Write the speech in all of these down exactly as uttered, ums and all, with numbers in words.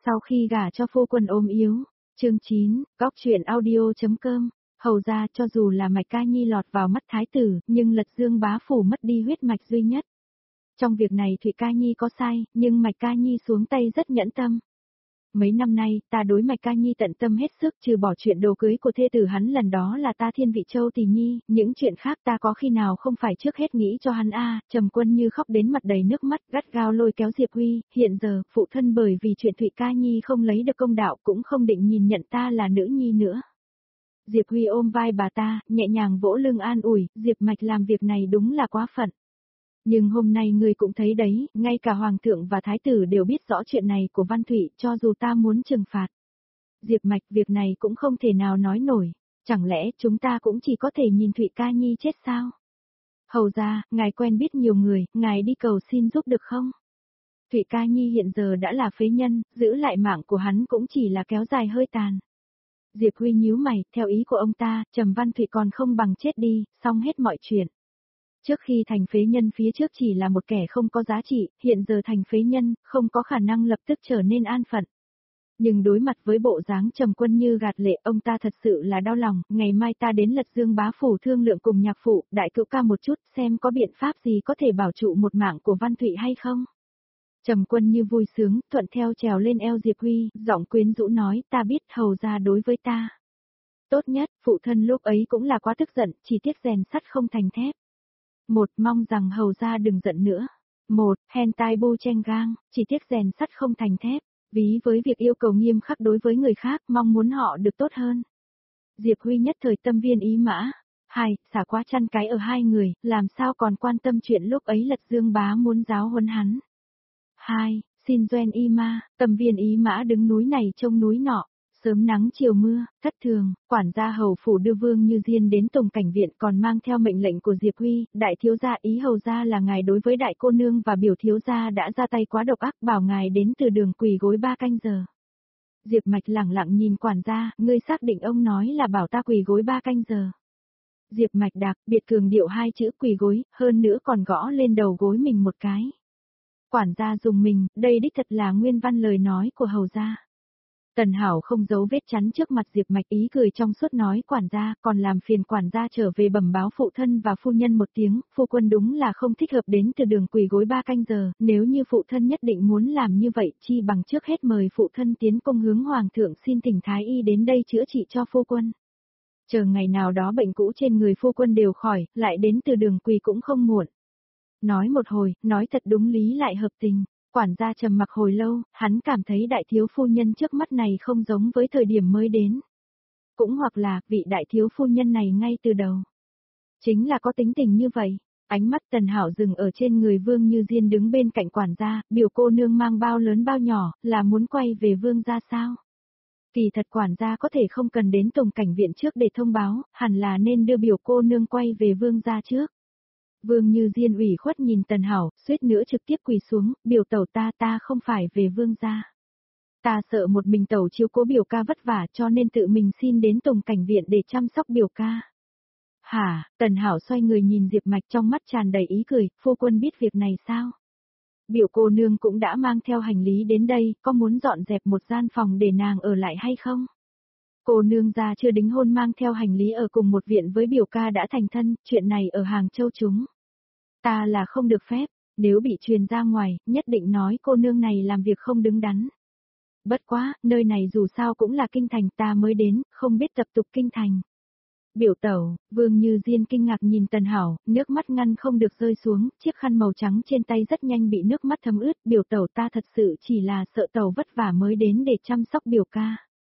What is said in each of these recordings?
Sau khi gả cho phu quân ốm yếu, chương chín, góc truyện audio.com, hầu ra cho dù là Mạch Ca Nhi lọt vào mắt thái tử, nhưng Lật Dương bá phủ mất đi huyết mạch duy nhất. Trong việc này Thụy Ca Nhi có sai, nhưng Mạch Ca Nhi xuống tay rất nhẫn tâm. Mấy năm nay, ta đối Mạch Ca Nhi tận tâm hết sức, trừ bỏ chuyện đồ cưới của thê tử hắn lần đó là ta thiên vị châu tỷ nhi, những chuyện khác ta có khi nào không phải trước hết nghĩ cho hắn a. À, Trầm Quân Như khóc đến mặt đầy nước mắt, gắt gao lôi kéo Diệp Huy, hiện giờ, phụ thân bởi vì chuyện Thụy Ca Nhi không lấy được công đạo cũng không định nhìn nhận ta là nữ nhi nữa. Diệp Huy ôm vai bà ta, nhẹ nhàng vỗ lưng an ủi, Diệp Mạch làm việc này đúng là quá phận. Nhưng hôm nay ngươi cũng thấy đấy, ngay cả Hoàng thượng và Thái tử đều biết rõ chuyện này của Văn Thụy, cho dù ta muốn trừng phạt Diệp Mạch, việc này cũng không thể nào nói nổi, chẳng lẽ chúng ta cũng chỉ có thể nhìn Thụy Ca Nhi chết sao? Hầu ra, ngài quen biết nhiều người, ngài đi cầu xin giúp được không? Thụy Ca Nhi hiện giờ đã là phế nhân, giữ lại mạng của hắn cũng chỉ là kéo dài hơi tàn. Diệp Huy nhíu mày, theo ý của ông ta, Trầm Văn Thụy còn không bằng chết đi, xong hết mọi chuyện. Trước khi thành phế nhân phía trước chỉ là một kẻ không có giá trị, hiện giờ thành phế nhân, không có khả năng lập tức trở nên an phận. Nhưng đối mặt với bộ dáng Trầm Quân Như gạt lệ, ông ta thật sự là đau lòng, ngày mai ta đến Lật Dương bá phủ thương lượng cùng nhạc phụ, đại cữu ca một chút, xem có biện pháp gì có thể bảo trụ một mạng của Văn Thụy hay không. Trầm Quân Như vui sướng, thuận theo trèo lên eo Diệp Huy, giọng quyến rũ nói, ta biết hầu ra đối với ta tốt nhất, phụ thân lúc ấy cũng là quá tức giận, chỉ tiếc rèn sắt không thành thép. Một, mong rằng hầu ra đừng giận nữa. Một, hentai bu chen gang, chỉ tiếc rèn sắt không thành thép, ví với việc yêu cầu nghiêm khắc đối với người khác, mong muốn họ được tốt hơn. Diệp Huy nhất thời tâm viên ý mã. Hai, xả quá chăn cái ở hai người, làm sao còn quan tâm chuyện lúc ấy Lật Dương bá muốn giáo huấn hắn. Hai, xin doen y ma, tâm viên ý mã đứng núi này trông núi nọ. Sớm nắng chiều mưa, thất thường, quản gia hầu phủ đưa Vương Như Diên đến Tùng Cảnh Viện còn mang theo mệnh lệnh của Diệp Huy, đại thiếu gia ý hầu gia là ngài đối với đại cô nương và biểu thiếu gia đã ra tay quá độc ác, bảo ngài đến từ đường quỳ gối ba canh giờ. Diệp Mạch lẳng lặng nhìn quản gia, ngươi xác định ông nói là bảo ta quỳ gối ba canh giờ. Diệp Mạch đặc biệt cường điệu hai chữ quỳ gối, hơn nữa còn gõ lên đầu gối mình một cái. Quản gia dùng mình, đây đích thật là nguyên văn lời nói của hầu gia. Tần Hảo không giấu vết chắn trước mặt Diệp Mạch, ý cười trong suốt nói quản gia, còn làm phiền quản gia trở về bẩm báo phụ thân và phu nhân một tiếng, phu quân đúng là không thích hợp đến từ đường quỳ gối ba canh giờ, nếu như phụ thân nhất định muốn làm như vậy, chi bằng trước hết mời phụ thân tiến công hướng hoàng thượng xin thỉnh thái y đến đây chữa trị cho phu quân. Chờ ngày nào đó bệnh cũ trên người phu quân đều khỏi, lại đến từ đường quỳ cũng không muộn. Nói một hồi, nói thật đúng lý lại hợp tình. Quản gia trầm mặc hồi lâu, hắn cảm thấy đại thiếu phu nhân trước mắt này không giống với thời điểm mới đến. Cũng hoặc là, vị đại thiếu phu nhân này ngay từ đầu chính là có tính tình như vậy. Ánh mắt Tần Hảo dừng ở trên người Vương Như Diên đứng bên cạnh quản gia, biểu cô nương mang bao lớn bao nhỏ, là muốn quay về Vương gia sao? Kỳ thật quản gia có thể không cần đến Tùng Cảnh Viện trước để thông báo, hẳn là nên đưa biểu cô nương quay về Vương gia trước. Vương Như Diên ủy khuất nhìn Tần Hảo, suýt nữa trực tiếp quỳ xuống, biểu tẩu ta ta không phải về Vương gia. Ta sợ một mình tẩu chiếu cố biểu ca vất vả cho nên tự mình xin đến Tùng Cảnh Viện để chăm sóc biểu ca. Hả, Tần Hảo xoay người nhìn Diệp Mạch trong mắt tràn đầy ý cười, phu quân biết việc này sao? Biểu cô nương cũng đã mang theo hành lý đến đây, có muốn dọn dẹp một gian phòng để nàng ở lại hay không? Cô nương gia chưa đính hôn mang theo hành lý ở cùng một viện với biểu ca đã thành thân, chuyện này ở Hàng Châu chúng ta là không được phép, nếu bị truyền ra ngoài, nhất định nói cô nương này làm việc không đứng đắn. Bất quá, nơi này dù sao cũng là kinh thành ta mới đến, không biết tập tục kinh thành. Biểu tẩu, Vương Như Diên kinh ngạc nhìn Tần Hảo, nước mắt ngăn không được rơi xuống, chiếc khăn màu trắng trên tay rất nhanh bị nước mắt thấm ướt, biểu tẩu ta thật sự chỉ là sợ tẩu vất vả mới đến để chăm sóc biểu ca.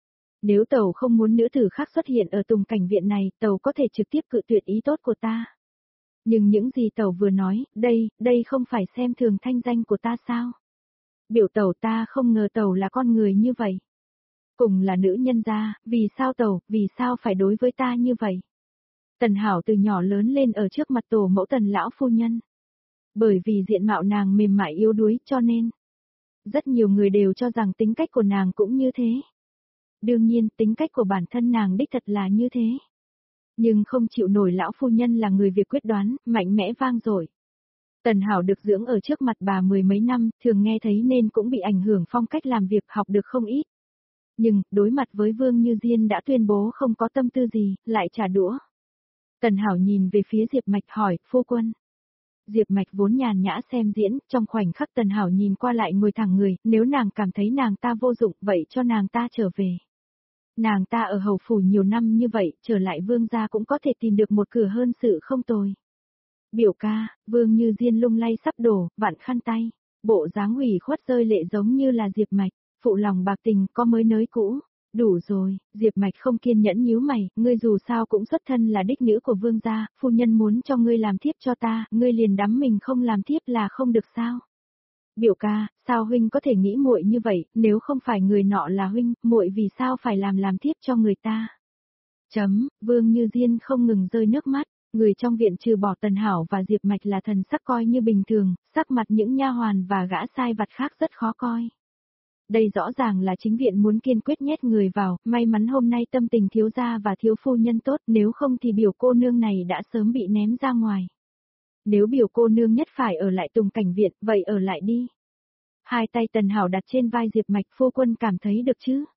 Nếu tẩu không muốn nữ tử khác xuất hiện ở Tùng Cảnh Viện này, tẩu có thể trực tiếp cự tuyệt ý tốt của ta. Nhưng những gì tẩu vừa nói, đây, đây không phải xem thường thanh danh của ta sao? Biểu tẩu ta không ngờ tẩu là con người như vậy. Cùng là nữ nhân gia, vì sao tẩu, vì sao phải đối với ta như vậy? Tần Hảo từ nhỏ lớn lên ở trước mặt tổ mẫu Tần lão phu nhân. Bởi vì diện mạo nàng mềm mại yếu đuối cho nên rất nhiều người đều cho rằng tính cách của nàng cũng như thế. Đương nhiên, tính cách của bản thân nàng đích thật là như thế. Nhưng không chịu nổi lão phu nhân là người việc quyết đoán, mạnh mẽ vang dội. Tần Hảo được dưỡng ở trước mặt bà mười mấy năm, thường nghe thấy nên cũng bị ảnh hưởng phong cách làm việc học được không ít. Nhưng, đối mặt với Vương Như Diên đã tuyên bố không có tâm tư gì, lại trả đũa. Tần Hảo nhìn về phía Diệp Mạch hỏi, phu quân. Diệp Mạch vốn nhàn nhã xem diễn, trong khoảnh khắc Tần Hảo nhìn qua lại ngồi thẳng người, nếu nàng cảm thấy nàng ta vô dụng, vậy cho nàng ta trở về. Nàng ta ở hầu phủ nhiều năm như vậy, trở lại Vương gia cũng có thể tìm được một cửa hơn sự không tồi. Biểu ca, Vương Như Diên lung lay sắp đổ, vặn khăn tay, bộ dáng ủy khuất rơi lệ giống như là Diệp Mạch, phụ lòng bạc tình có mới nới cũ. Đủ rồi, Diệp Mạch không kiên nhẫn nhíu mày, ngươi dù sao cũng xuất thân là đích nữ của vương gia, phu nhân muốn cho ngươi làm thiếp cho ta, ngươi liền đắm mình không làm thiếp là không được sao? Biểu ca, sao huynh có thể nghĩ muội như vậy, nếu không phải người nọ là huynh, muội vì sao phải làm làm thiếp cho người ta? Chấm, Vương Như Diên không ngừng rơi nước mắt, người trong viện trừ bỏ Tần Hảo và Diệp Mạch là thần sắc coi như bình thường, sắc mặt những nha hoàn và gã sai vặt khác rất khó coi. Đây rõ ràng là chính viện muốn kiên quyết nhét người vào, may mắn hôm nay tâm tình thiếu gia và thiếu phu nhân tốt, nếu không thì biểu cô nương này đã sớm bị ném ra ngoài. Nếu biểu cô nương nhất phải ở lại Tùng Cảnh viện, vậy ở lại đi. Hai tay Tần Hảo đặt trên vai Diệp Mạch, phu quân cảm thấy được chứ?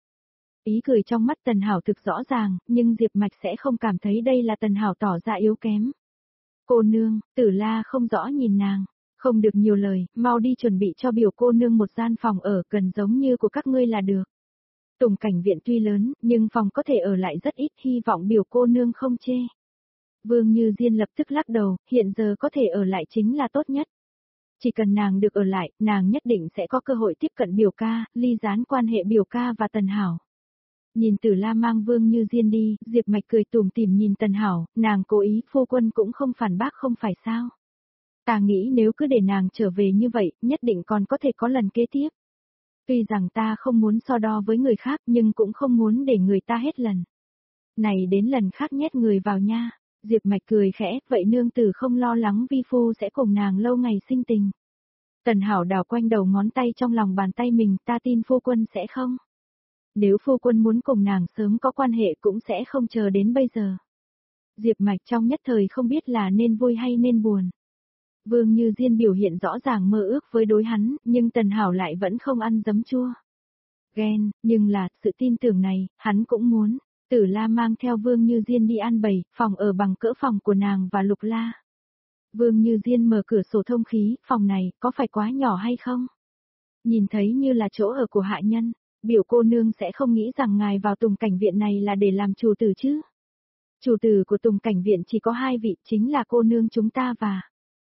Ý cười trong mắt Tần Hảo thực rõ ràng, nhưng Diệp Mạch sẽ không cảm thấy đây là Tần Hảo tỏ ra yếu kém. Cô nương, Tử La không rõ nhìn nàng. Không được nhiều lời, mau đi chuẩn bị cho biểu cô nương một gian phòng ở gần giống như của các ngươi là được. Tùng Cảnh viện tuy lớn, nhưng phòng có thể ở lại rất ít, hy vọng biểu cô nương không chê. Vương Như Diên lập tức lắc đầu, hiện giờ có thể ở lại chính là tốt nhất. Chỉ cần nàng được ở lại, nàng nhất định sẽ có cơ hội tiếp cận biểu ca, ly gián quan hệ biểu ca và Tần Hảo. Nhìn Tử La mang Vương Như Diên đi, Diệp Mạch cười tủm tỉm nhìn Tần Hảo, nàng cố ý, phu quân cũng không phản bác không phải sao. Ta nghĩ nếu cứ để nàng trở về như vậy, nhất định còn có thể có lần kế tiếp. Tuy rằng ta không muốn so đo với người khác nhưng cũng không muốn để người ta hết lần. Này đến lần khác nhét người vào nha. Diệp Mạch cười khẽ, vậy nương tử không lo lắng vi phu sẽ cùng nàng lâu ngày sinh tình. Tần Hảo đảo quanh đầu ngón tay trong lòng bàn tay mình, ta tin phu quân sẽ không. Nếu phu quân muốn cùng nàng sớm có quan hệ cũng sẽ không chờ đến bây giờ. Diệp Mạch trong nhất thời không biết là nên vui hay nên buồn. Vương Như Diên biểu hiện rõ ràng mơ ước với đối hắn, nhưng Tần Hảo lại vẫn không ăn giấm chua. Ghen, nhưng là, sự tin tưởng này, hắn cũng muốn. Tử La mang theo Vương Như Diên đi ăn bày, phòng ở bằng cỡ phòng của nàng và Lục La. Vương Như Diên mở cửa sổ thông khí, phòng này, có phải quá nhỏ hay không? Nhìn thấy như là chỗ ở của hạ nhân, biểu cô nương sẽ không nghĩ rằng ngài vào Tùng Cảnh viện này là để làm chủ tử chứ. Chủ tử của Tùng Cảnh viện chỉ có hai vị, chính là cô nương chúng ta và...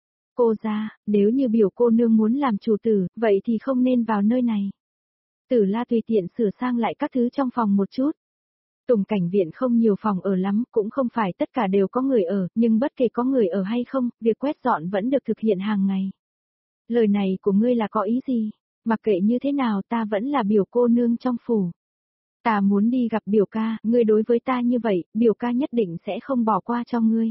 Cô ra, nếu như biểu cô nương muốn làm chủ tử, vậy thì không nên vào nơi này. Tử La tùy tiện sửa sang lại các thứ trong phòng một chút. Tùng Cảnh viện không nhiều phòng ở lắm, cũng không phải tất cả đều có người ở, nhưng bất kể có người ở hay không, việc quét dọn vẫn được thực hiện hàng ngày. Lời này của ngươi là có ý gì? Mặc kệ như thế nào ta vẫn là biểu cô nương trong phủ. Ta muốn đi gặp biểu ca, ngươi đối với ta như vậy, biểu ca nhất định sẽ không bỏ qua cho ngươi.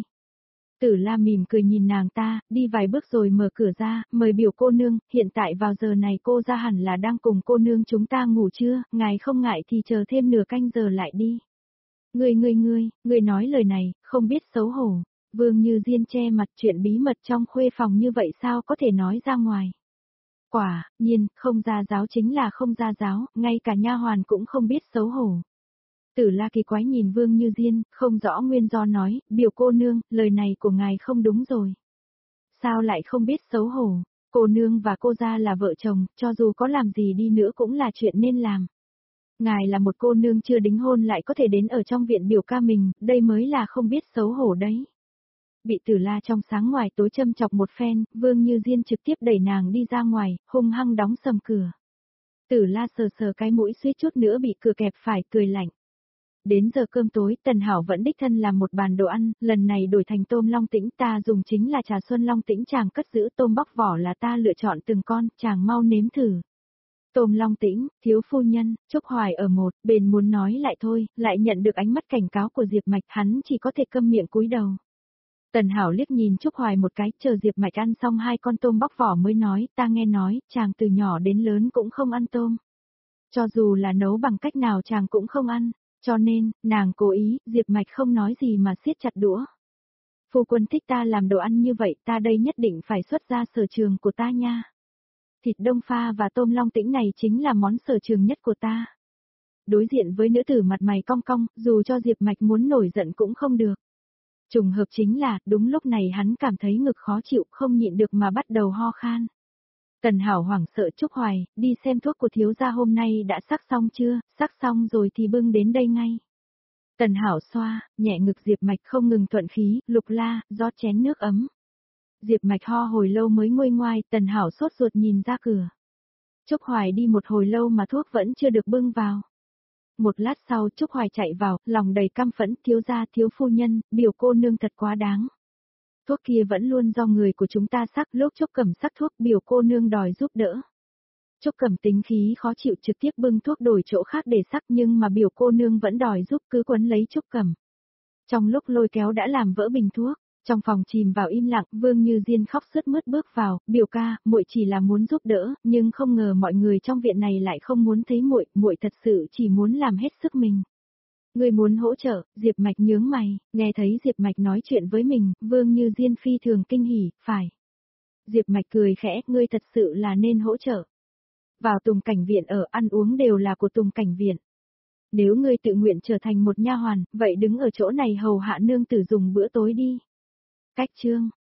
Tử La mỉm cười nhìn nàng ta, đi vài bước rồi mở cửa ra, mời biểu cô nương, hiện tại vào giờ này cô ra hẳn là đang cùng cô nương chúng ta ngủ chưa, ngài không ngại thì chờ thêm nửa canh giờ lại đi. Ngươi ngươi ngươi, ngươi nói lời này, không biết xấu hổ. Vương Như Diên che mặt, chuyện bí mật trong khuê phòng như vậy sao có thể nói ra ngoài. Quả nhiên, không ra giáo chính là không ra giáo, ngay cả nha hoàn cũng không biết xấu hổ. Tử La kỳ quái nhìn Vương Như Diên, không rõ nguyên do nói, biểu cô nương, lời này của ngài không đúng rồi. Sao lại không biết xấu hổ, cô nương và cô gia là vợ chồng, cho dù có làm gì đi nữa cũng là chuyện nên làm. Ngài là một cô nương chưa đính hôn lại có thể đến ở trong viện biểu ca mình, đây mới là không biết xấu hổ đấy. Bị Tử La trong sáng ngoài tối châm chọc một phen, Vương Như Diên trực tiếp đẩy nàng đi ra ngoài, hung hăng đóng sầm cửa. Tử La sờ sờ cái mũi suýt chút nữa bị cửa kẹp phải, cười lạnh. Đến giờ cơm tối, Tần Hảo vẫn đích thân làm một bàn đồ ăn, lần này đổi thành tôm long tĩnh, ta dùng chính là trà xuân long tĩnh, chàng cất giữ tôm bóc vỏ là ta lựa chọn từng con, chàng mau nếm thử. Tôm long tĩnh, thiếu phu nhân, Trúc Hoài ở một, bên muốn nói lại thôi, lại nhận được ánh mắt cảnh cáo của Diệp Mạch, hắn chỉ có thể câm miệng cúi đầu. Tần Hảo liếc nhìn Trúc Hoài một cái, chờ Diệp Mạch ăn xong hai con tôm bóc vỏ mới nói, ta nghe nói, chàng từ nhỏ đến lớn cũng không ăn tôm. Cho dù là nấu bằng cách nào chàng cũng không ăn. Cho nên, nàng cố ý, Diệp Mạch không nói gì mà siết chặt đũa. Phu quân thích ta làm đồ ăn như vậy, ta đây nhất định phải xuất ra sở trường của ta nha. Thịt đông pha và tôm long tĩnh này chính là món sở trường nhất của ta. Đối diện với nữ tử mặt mày cong cong, dù cho Diệp Mạch muốn nổi giận cũng không được. Trùng hợp chính là, đúng lúc này hắn cảm thấy ngực khó chịu, không nhịn được mà bắt đầu ho khan. Tần Hảo hoảng sợ Trúc Hoài, đi xem thuốc của thiếu gia hôm nay đã sắc xong chưa, sắc xong rồi thì bưng đến đây ngay. Tần Hảo xoa, nhẹ ngực Diệp Mạch không ngừng thuận khí, Lục La, rót chén nước ấm. Diệp Mạch ho hồi lâu mới nguôi ngoai, Tần Hảo sốt ruột nhìn ra cửa. Trúc Hoài đi một hồi lâu mà thuốc vẫn chưa được bưng vào. Một lát sau Trúc Hoài chạy vào, lòng đầy căm phẫn, thiếu gia thiếu phu nhân, biểu cô nương thật quá đáng. Thuốc kia vẫn luôn do người của chúng ta sắc, lúc Trúc Cẩm sắc thuốc biểu cô nương đòi giúp đỡ. Trúc Cẩm tính khí khó chịu trực tiếp bưng thuốc đổi chỗ khác để sắc nhưng mà biểu cô nương vẫn đòi giúp cứ quấn lấy Trúc Cẩm. Trong lúc lôi kéo đã làm vỡ bình thuốc, trong phòng chìm vào im lặng, Vương Như Diên khóc sướt mướt bước vào, biểu ca, muội chỉ là muốn giúp đỡ, nhưng không ngờ mọi người trong viện này lại không muốn thấy muội, muội thật sự chỉ muốn làm hết sức mình. Ngươi muốn hỗ trợ, Diệp Mạch nhướng mày, nghe thấy Diệp Mạch nói chuyện với mình, Vương Như Diên phi thường kinh hỉ, phải. Diệp Mạch cười khẽ, ngươi thật sự là nên hỗ trợ. Vào Tùng Cảnh Viện ở, ăn uống đều là của Tùng Cảnh Viện. Nếu ngươi tự nguyện trở thành một nha hoàn, vậy đứng ở chỗ này hầu hạ nương tử dùng bữa tối đi. Cách chương